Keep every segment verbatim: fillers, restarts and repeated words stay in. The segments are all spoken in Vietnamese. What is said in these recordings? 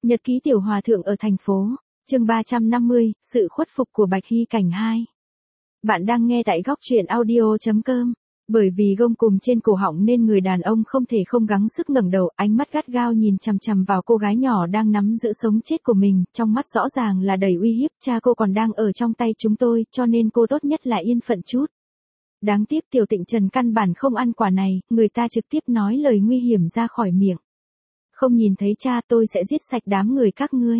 Nhật ký tiểu hòa thượng ở thành phố, chương ba trăm năm mươi, sự khuất phục của Bạch Hy Cảnh hai. Bạn đang nghe tại góc truyện audio chấm com. Bởi vì gông cùm trên cổ họng nên người đàn ông không thể không gắng sức ngẩng đầu, ánh mắt gắt gao nhìn chằm chằm vào cô gái nhỏ đang nắm giữ sống chết của mình, trong mắt rõ ràng là đầy uy hiếp, cha cô còn đang ở trong tay chúng tôi, cho nên cô tốt nhất là yên phận chút. Đáng tiếc Tiểu Tịnh Trần căn bản không ăn quả này, người ta trực tiếp nói lời nguy hiểm ra khỏi miệng. Không nhìn thấy cha, tôi sẽ giết sạch đám người các ngươi.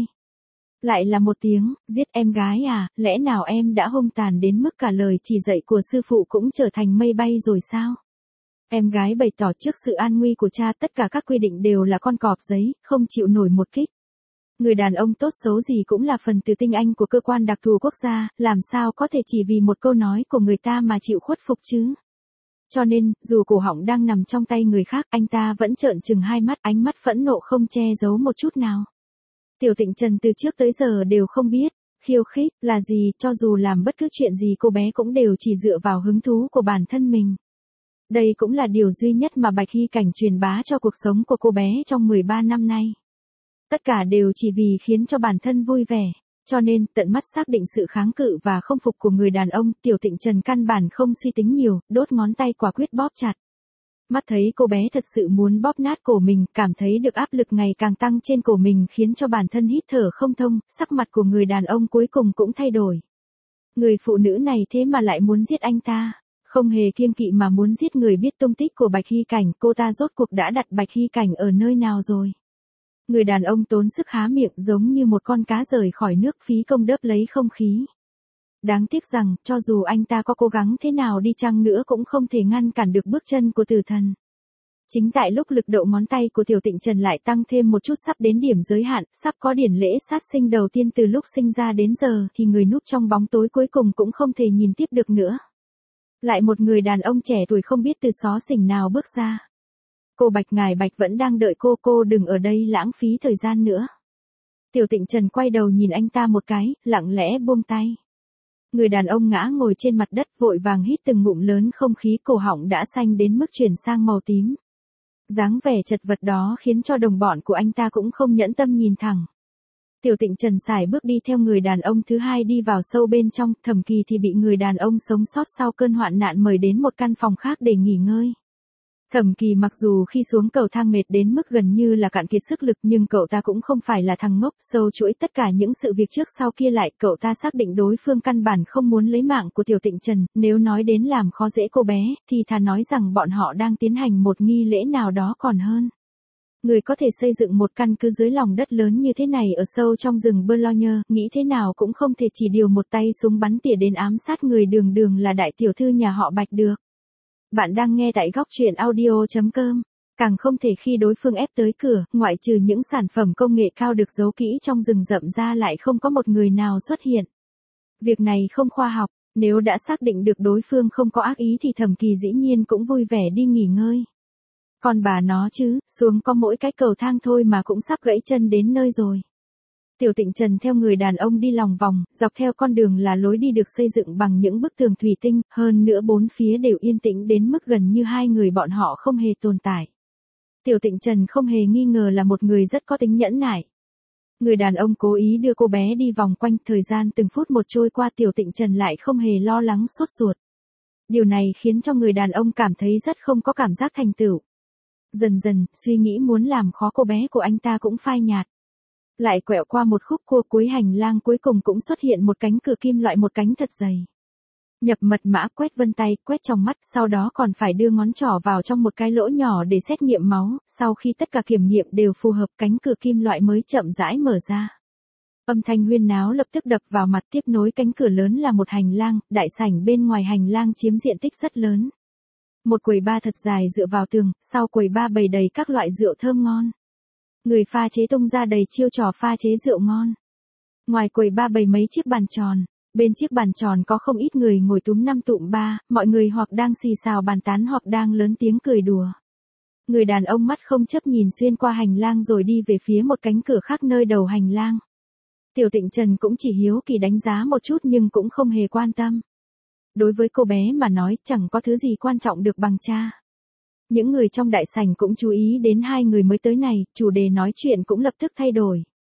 Lại là một tiếng, giết em gái à, lẽ nào em đã hung tàn đến mức cả lời chỉ dạy của sư phụ cũng trở thành mây bay rồi sao? Em gái bày tỏ trước sự an nguy của cha tất cả các quy định đều là con cọp giấy, không chịu nổi một kích. Người đàn ông tốt xấu gì cũng là phần tử tinh anh của cơ quan đặc thù quốc gia, làm sao có thể chỉ vì một câu nói của người ta mà chịu khuất phục chứ? Cho nên, dù cổ họng đang nằm trong tay người khác, anh ta vẫn trợn trừng hai mắt, ánh mắt phẫn nộ không che giấu một chút nào. Tiểu Tịnh Trần từ trước tới giờ đều không biết, khiêu khích là gì, cho dù làm bất cứ chuyện gì cô bé cũng đều chỉ dựa vào hứng thú của bản thân mình. Đây cũng là điều duy nhất mà Bạch Hy Cảnh truyền bá cho cuộc sống của cô bé trong mười ba năm nay. Tất cả đều chỉ vì khiến cho bản thân vui vẻ. Cho nên, tận mắt xác định sự kháng cự và không phục của người đàn ông, Tiểu Tịnh Trần căn bản không suy tính nhiều, đốt ngón tay quả quyết bóp chặt. Mắt thấy cô bé thật sự muốn bóp nát cổ mình, cảm thấy được áp lực ngày càng tăng trên cổ mình khiến cho bản thân hít thở không thông, sắc mặt của người đàn ông cuối cùng cũng thay đổi. Người phụ nữ này thế mà lại muốn giết anh ta, không hề kiêng kỵ mà muốn giết người biết tung tích của Bạch Hy Cảnh, cô ta rốt cuộc đã đặt Bạch Hy Cảnh ở nơi nào rồi? Người đàn ông tốn sức há miệng giống như một con cá rời khỏi nước, phí công đớp lấy không khí. Đáng tiếc rằng, cho dù anh ta có cố gắng thế nào đi chăng nữa cũng không thể ngăn cản được bước chân của tử thần. Chính tại lúc lực độ ngón tay của Tiểu Tịnh Trần lại tăng thêm một chút sắp đến điểm giới hạn, sắp có điển lễ sát sinh đầu tiên từ lúc sinh ra đến giờ, thì người núp trong bóng tối cuối cùng cũng không thể nhìn tiếp được nữa. Lại một người đàn ông trẻ tuổi không biết từ xó xỉnh nào bước ra. Cô Bạch, ngài Bạch vẫn đang đợi cô, cô đừng ở đây lãng phí thời gian nữa. Tiểu Tịnh Trần quay đầu nhìn anh ta một cái, lặng lẽ buông tay. Người đàn ông ngã ngồi trên mặt đất vội vàng hít từng ngụm lớn không khí, cổ họng đã xanh đến mức chuyển sang màu tím. Dáng vẻ chật vật đó khiến cho đồng bọn của anh ta cũng không nhẫn tâm nhìn thẳng. Tiểu Tịnh Trần sải bước đi theo người đàn ông thứ hai đi vào sâu bên trong, Thẩm Kỳ thì bị người đàn ông sống sót sau cơn hoạn nạn mời đến một căn phòng khác để nghỉ ngơi. Thẩm Kỳ mặc dù khi xuống cầu thang mệt đến mức gần như là cạn kiệt sức lực nhưng cậu ta cũng không phải là thằng ngốc, sâu chuỗi tất cả những sự việc trước sau kia lại, cậu ta xác định đối phương căn bản không muốn lấy mạng của Tiểu Tịnh Trần, nếu nói đến làm khó dễ cô bé, thì thà nói rằng bọn họ đang tiến hành một nghi lễ nào đó còn hơn. Người có thể xây dựng một căn cứ dưới lòng đất lớn như thế này ở sâu trong rừng Boulogne, nghĩ thế nào cũng không thể chỉ điều một tay súng bắn tỉa đến ám sát người đường đường là đại tiểu thư nhà họ Bạch được. Bạn đang nghe tại góc truyện audio chấm com. Càng không thể khi đối phương ép tới cửa, ngoại trừ những sản phẩm công nghệ cao được giấu kỹ trong rừng rậm ra lại không có một người nào xuất hiện. Việc này không khoa học, nếu đã xác định được đối phương không có ác ý thì Thẩm Kỳ dĩ nhiên cũng vui vẻ đi nghỉ ngơi. Còn bà nó chứ, xuống có mỗi cái cầu thang thôi mà cũng sắp gãy chân đến nơi rồi. Tiểu Tịnh Trần theo người đàn ông đi lòng vòng, dọc theo con đường là lối đi được xây dựng bằng những bức tường thủy tinh, hơn nữa bốn phía đều yên tĩnh đến mức gần như hai người bọn họ không hề tồn tại. Tiểu Tịnh Trần không hề nghi ngờ là một người rất có tính nhẫn nại. Người đàn ông cố ý đưa cô bé đi vòng quanh, thời gian từng phút một trôi qua Tiểu Tịnh Trần lại không hề lo lắng sốt ruột. Điều này khiến cho người đàn ông cảm thấy rất không có cảm giác thành tựu. Dần dần, suy nghĩ muốn làm khó cô bé của anh ta cũng phai nhạt. Lại quẹo qua một khúc cua cuối hành lang, cuối cùng cũng xuất hiện một cánh cửa kim loại một cánh thật dày. Nhập mật mã, quét vân tay, quét trong mắt, sau đó còn phải đưa ngón trỏ vào trong một cái lỗ nhỏ để xét nghiệm máu, sau khi tất cả kiểm nghiệm đều phù hợp cánh cửa kim loại mới chậm rãi mở ra. Âm thanh huyên náo lập tức đập vào mặt, tiếp nối cánh cửa lớn là một hành lang, đại sảnh bên ngoài hành lang chiếm diện tích rất lớn. Một quầy bar thật dài dựa vào tường, sau quầy bar bày đầy các loại rượu thơm ngon. Người pha chế tung ra đầy chiêu trò pha chế rượu ngon. Ngoài quầy bar bày mấy chiếc bàn tròn, bên chiếc bàn tròn có không ít người ngồi túm năm tụm ba, mọi người hoặc đang xì xào bàn tán hoặc đang lớn tiếng cười đùa. Người đàn ông mắt không chấp nhìn xuyên qua hành lang rồi đi về phía một cánh cửa khác nơi đầu hành lang. Tiểu Tịnh Trần cũng chỉ hiếu kỳ đánh giá một chút nhưng cũng không hề quan tâm. Đối với cô bé mà nói chẳng có thứ gì quan trọng được bằng cha. Những người trong đại sảnh cũng chú ý đến hai người mới tới này, chủ đề nói chuyện cũng lập tức thay đổi.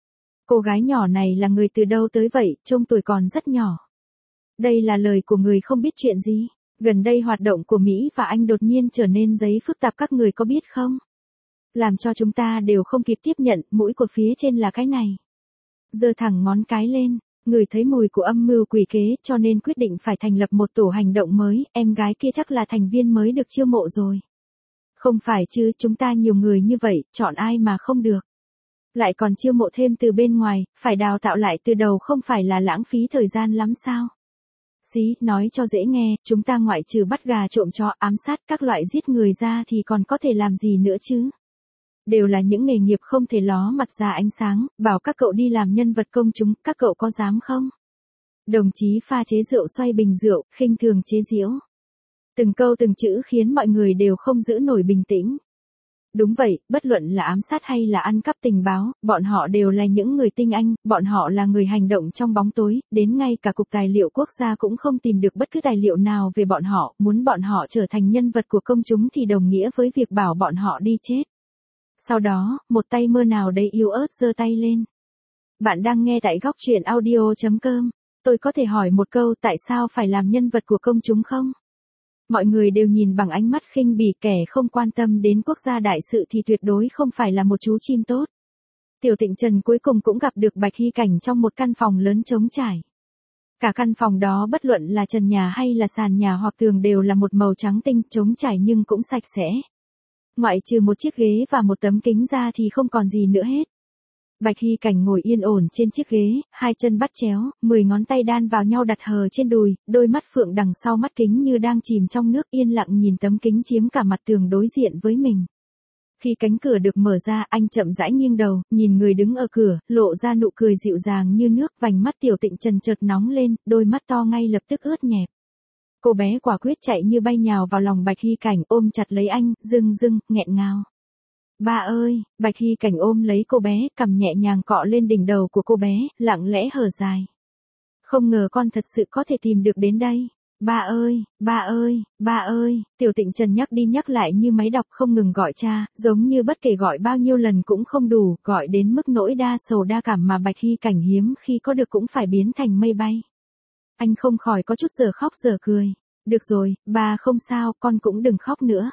Cô gái nhỏ này là người từ đâu tới vậy, trông tuổi còn rất nhỏ. Đây là lời của người không biết chuyện gì. Gần đây hoạt động của Mỹ và Anh đột nhiên trở nên giấy phức tạp, các người có biết không? Làm cho chúng ta đều không kịp tiếp nhận, mũi của phía trên là cái này. Giơ thẳng ngón cái lên, người thấy mùi của âm mưu quỷ kế cho nên quyết định phải thành lập một tổ hành động mới, em gái kia chắc là thành viên mới được chiêu mộ rồi. Không phải chứ, chúng ta nhiều người như vậy, chọn ai mà không được. Lại còn chiêu mộ thêm từ bên ngoài, phải đào tạo lại từ đầu không phải là lãng phí thời gian lắm sao? Xí, nói cho dễ nghe, chúng ta ngoại trừ bắt gà trộm chó, ám sát các loại giết người ra thì còn có thể làm gì nữa chứ? Đều là những nghề nghiệp không thể ló mặt ra ánh sáng, bảo các cậu đi làm nhân vật công chúng, các cậu có dám không? Đồng chí pha chế rượu xoay bình rượu, khinh thường chế giễu. Từng câu từng chữ khiến mọi người đều không giữ nổi bình tĩnh. Đúng vậy, bất luận là ám sát hay là ăn cắp tình báo, bọn họ đều là những người tinh anh, bọn họ là người hành động trong bóng tối, đến ngay cả Cục Tài liệu Quốc gia cũng không tìm được bất cứ tài liệu nào về bọn họ, muốn bọn họ trở thành nhân vật của công chúng thì đồng nghĩa với việc bảo bọn họ đi chết. Sau đó, một tay mơ nào đấy yếu ớt giơ tay lên. Bạn đang nghe tại góc truyện audio chấm com. Tôi có thể hỏi một câu, tại sao phải làm nhân vật của công chúng không? Mọi người đều nhìn bằng ánh mắt khinh bỉ, kẻ không quan tâm đến quốc gia đại sự thì tuyệt đối không phải là một chú chim tốt. Tiểu Tịnh Trần cuối cùng cũng gặp được Bạch Hy Cảnh trong một căn phòng lớn trống trải. Cả căn phòng đó bất luận là trần nhà hay là sàn nhà hoặc tường đều là một màu trắng tinh, trống trải nhưng cũng sạch sẽ. Ngoại trừ một chiếc ghế và một tấm kính ra thì không còn gì nữa hết. Bạch Hy Cảnh ngồi yên ổn trên chiếc ghế, hai chân bắt chéo, mười ngón tay đan vào nhau đặt hờ trên đùi, đôi mắt phượng đằng sau mắt kính như đang chìm trong nước, yên lặng nhìn tấm kính chiếm cả mặt tường đối diện với mình. Khi cánh cửa được mở ra, anh chậm rãi nghiêng đầu, nhìn người đứng ở cửa, lộ ra nụ cười dịu dàng như nước, vành mắt Tiểu Tịnh Trần chợt nóng lên, đôi mắt to ngay lập tức ướt nhẹp. Cô bé quả quyết chạy như bay nhào vào lòng Bạch Hy Cảnh, ôm chặt lấy anh, rưng rưng, nghẹn ngào. Ba ơi, Bạch Hy Cảnh ôm lấy cô bé, cầm nhẹ nhàng cọ lên đỉnh đầu của cô bé, lặng lẽ hở dài. Không ngờ con thật sự có thể tìm được đến đây. Ba ơi, ba ơi, ba ơi, Tiểu Tịnh Trần nhắc đi nhắc lại như máy đọc không ngừng gọi cha, giống như bất kể gọi bao nhiêu lần cũng không đủ, gọi đến mức nỗi đa sầu đa cảm mà Bạch Hy Cảnh hiếm khi có được cũng phải biến thành mây bay. Anh không khỏi có chút giờ khóc giờ cười. Được rồi, ba không sao, con cũng đừng khóc nữa.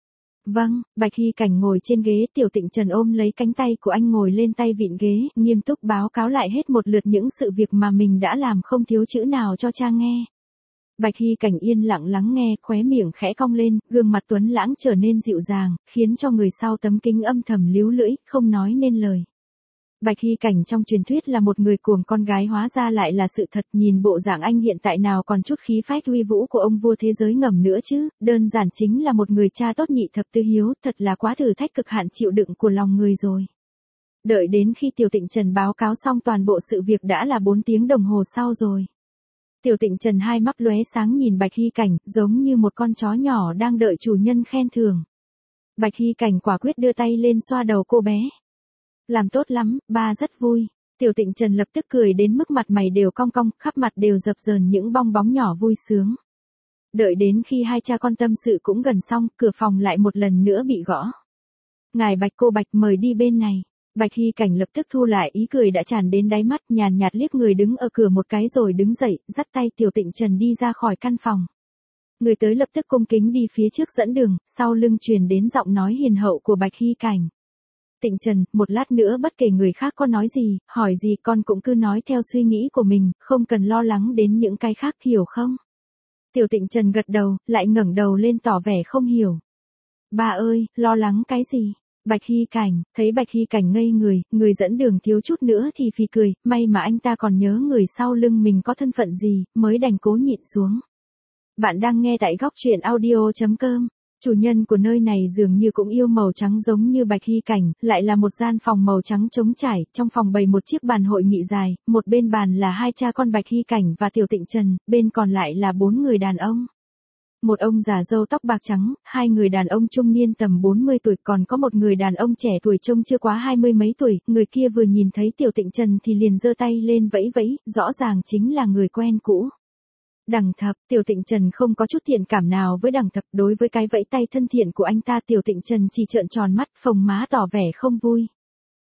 Vâng, Bạch Hy Cảnh ngồi trên ghế, Tiểu Tịnh Trần ôm lấy cánh tay của anh ngồi lên tay vịn ghế, nghiêm túc báo cáo lại hết một lượt những sự việc mà mình đã làm, không thiếu chữ nào cho cha nghe. Bạch Hy Cảnh yên lặng lắng nghe, khóe miệng khẽ cong lên, gương mặt tuấn lãng trở nên dịu dàng, khiến cho người sau tấm kính âm thầm líu lưỡi, không nói nên lời. Bạch Hy Cảnh trong truyền thuyết là một người cuồng con gái, hóa ra lại là sự thật, nhìn bộ dạng anh hiện tại nào còn chút khí phách uy vũ của ông vua thế giới ngầm nữa chứ, đơn giản chính là một người cha tốt nhị thập tứ hiếu, thật là quá thử thách cực hạn chịu đựng của lòng người rồi. Đợi đến khi Tiểu Tịnh Trần báo cáo xong toàn bộ sự việc đã là bốn tiếng đồng hồ sau rồi. Tiểu Tịnh Trần hai mắt lóe sáng nhìn Bạch Hy Cảnh, giống như một con chó nhỏ đang đợi chủ nhân khen thưởng. Bạch Hy Cảnh quả quyết đưa tay lên xoa đầu cô bé. Làm tốt lắm, ba rất vui. Tiểu Tịnh Trần lập tức cười đến mức mặt mày đều cong cong, khắp mặt đều dập dờn những bong bóng nhỏ vui sướng. Đợi đến khi hai cha con tâm sự cũng gần xong, cửa phòng lại một lần nữa bị gõ. Ngài Bạch, cô Bạch mời đi bên này. Bạch Hy Cảnh lập tức thu lại ý cười đã tràn đến đáy mắt, nhàn nhạt liếc người đứng ở cửa một cái rồi đứng dậy, dắt tay Tiểu Tịnh Trần đi ra khỏi căn phòng. Người tới lập tức cung kính đi phía trước dẫn đường, sau lưng truyền đến giọng nói hiền hậu của Bạch Hy Cảnh. Tịnh Trần, một lát nữa bất kể người khác có nói gì, hỏi gì con cũng cứ nói theo suy nghĩ của mình, không cần lo lắng đến những cái khác, hiểu không? Tiểu Tịnh Trần gật đầu, lại ngẩng đầu lên tỏ vẻ không hiểu. Ba ơi, lo lắng cái gì? Bạch Hy Cảnh, thấy Bạch Hy Cảnh ngây người, người dẫn đường thiếu chút nữa thì phì cười, may mà anh ta còn nhớ người sau lưng mình có thân phận gì, mới đành cố nhịn xuống. Bạn đang nghe tại góc truyện audio chấm com. Chủ nhân của nơi này dường như cũng yêu màu trắng giống như Bạch Hy Cảnh, lại là một gian phòng màu trắng trống trải, trong phòng bày một chiếc bàn hội nghị dài, một bên bàn là hai cha con Bạch Hy Cảnh và Tiểu Tịnh Trần, bên còn lại là bốn người đàn ông. Một ông già râu tóc bạc trắng, hai người đàn ông trung niên tầm bốn mươi tuổi, còn có một người đàn ông trẻ tuổi trông chưa quá hai mươi mấy tuổi, người kia vừa nhìn thấy Tiểu Tịnh Trần thì liền giơ tay lên vẫy vẫy, rõ ràng chính là người quen cũ. Đằng Thập, Tiểu Tịnh Trần không có chút thiện cảm nào với Đằng Thập, đối với cái vẫy tay thân thiện của anh ta Tiểu Tịnh Trần chỉ trợn tròn mắt, phồng má tỏ vẻ không vui.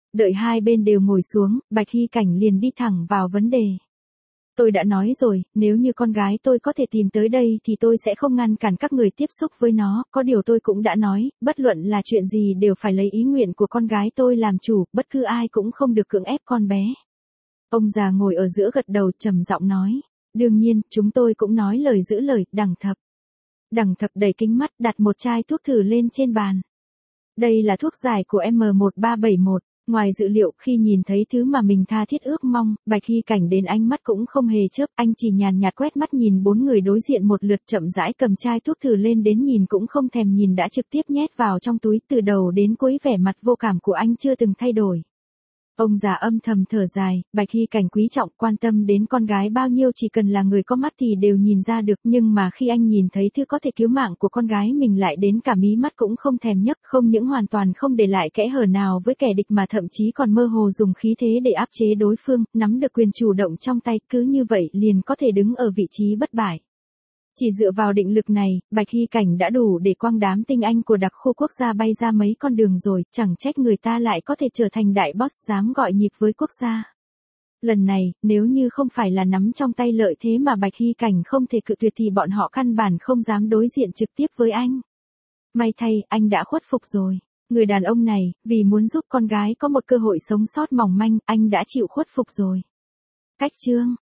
Đợi hai bên đều ngồi xuống, Bạch Hy Cảnh liền đi thẳng vào vấn đề. Tôi đã nói rồi, nếu như con gái tôi có thể tìm tới đây thì tôi sẽ không ngăn cản các người tiếp xúc với nó, có điều tôi cũng đã nói, bất luận là chuyện gì đều phải lấy ý nguyện của con gái tôi làm chủ, bất cứ ai cũng không được cưỡng ép con bé. Ông già ngồi ở giữa gật đầu trầm giọng nói, đương nhiên, chúng tôi cũng nói lời giữ lời. Đằng Thập. Đằng Thập đẩy kính mắt đặt một chai thuốc thử lên trên bàn. Đây là thuốc giải của M một ba bảy một. Ngoài dự liệu, khi nhìn thấy thứ mà mình tha thiết ước mong, Bạch Hy Cảnh đến ánh mắt cũng không hề chớp, anh chỉ nhàn nhạt quét mắt nhìn bốn người đối diện một lượt, chậm rãi cầm chai thuốc thử lên, đến nhìn cũng không thèm nhìn đã trực tiếp nhét vào trong túi. Từ đầu đến cuối vẻ mặt vô cảm của anh chưa từng thay đổi. Ông già âm thầm thở dài, Bạch Hy Cảnh quý trọng, quan tâm đến con gái bao nhiêu chỉ cần là người có mắt thì đều nhìn ra được, nhưng mà khi anh nhìn thấy thứ có thể cứu mạng của con gái mình lại đến cả mí mắt cũng không thèm nhấc, không những hoàn toàn không để lại kẽ hở nào với kẻ địch mà thậm chí còn mơ hồ dùng khí thế để áp chế đối phương, nắm được quyền chủ động trong tay, cứ như vậy liền có thể đứng ở vị trí bất bại. Chỉ dựa vào định lực này, Bạch Hy Cảnh đã đủ để quăng đám tinh anh của đặc khu quốc gia bay ra mấy con đường rồi, chẳng trách người ta lại có thể trở thành đại boss dám gọi nhịp với quốc gia. Lần này, nếu như không phải là nắm trong tay lợi thế mà Bạch Hy Cảnh không thể cự tuyệt thì bọn họ căn bản không dám đối diện trực tiếp với anh. May thay, anh đã khuất phục rồi. Người đàn ông này, vì muốn giúp con gái có một cơ hội sống sót mỏng manh, anh đã chịu khuất phục rồi. Cách chương